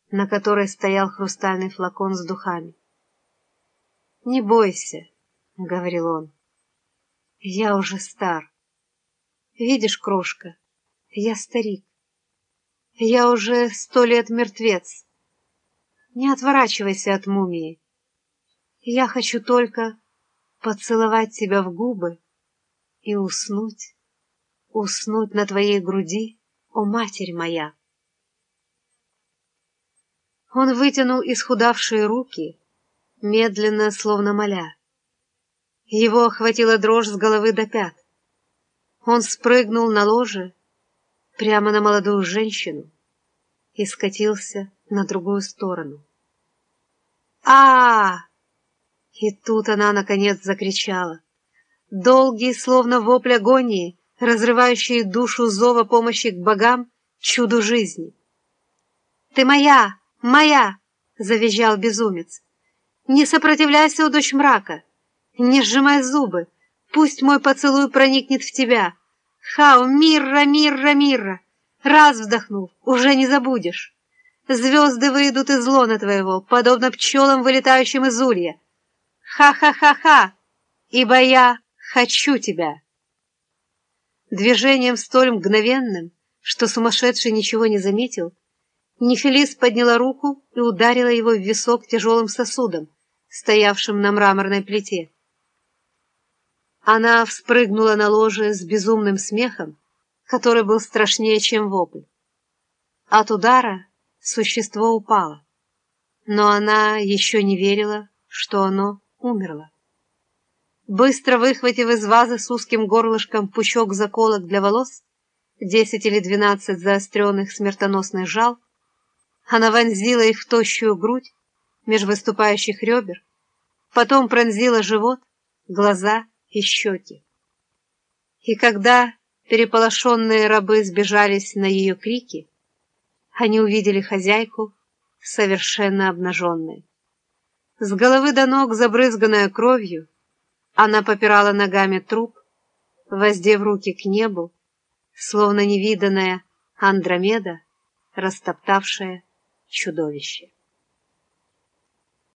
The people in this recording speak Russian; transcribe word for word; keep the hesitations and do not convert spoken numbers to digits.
на которой стоял хрустальный флакон с духами. «Не бойся», — говорил он, — «я уже стар. Видишь, крошка, я старик. Я уже сто лет мертвец. Не отворачивайся от мумии. Я хочу только поцеловать тебя в губы и уснуть, уснуть на твоей груди, о Матерь моя». Он вытянул исхудавшие руки, медленно, словно моля. Его охватила дрожь с головы до пят. Он спрыгнул на ложе прямо на молодую женщину и скатился на другую сторону. а, -а, -а И тут она, наконец, закричала. Долгий, словно вопль агонии, разрывающий душу зова помощи к богам, чуду жизни. «Ты моя! Моя!» — завизжал безумец. «Не сопротивляйся, о дочь мрака! Не сжимай зубы! Пусть мой поцелуй проникнет в тебя! Хау, мирра, мирра, мирра! Раз вдохнув, уже не забудешь! Звезды выйдут из лона твоего, подобно пчелам, вылетающим из улья! Ха-ха-ха-ха! Ибо я хочу тебя!» Движением столь мгновенным, что сумасшедший ничего не заметил, Нефелис подняла руку и ударила его в висок тяжелым сосудом, стоявшим на мраморной плите. Она вспрыгнула на ложе с безумным смехом, который был страшнее, чем вопль. От удара существо упало, но она еще не верила, что оно умерло. Быстро выхватив из вазы с узким горлышком пучок заколок для волос, десять или двенадцать заостренных смертоносных жал, она вонзила их в тощую грудь меж выступающих ребер, потом пронзила живот, глаза и щеки. И когда переполошенные рабы сбежались на ее крики, они увидели хозяйку совершенно обнаженной. С головы до ног, забрызганная кровью, она попирала ногами труп, воздев руки к небу, словно невиданная Андромеда, растоптавшая чудовище.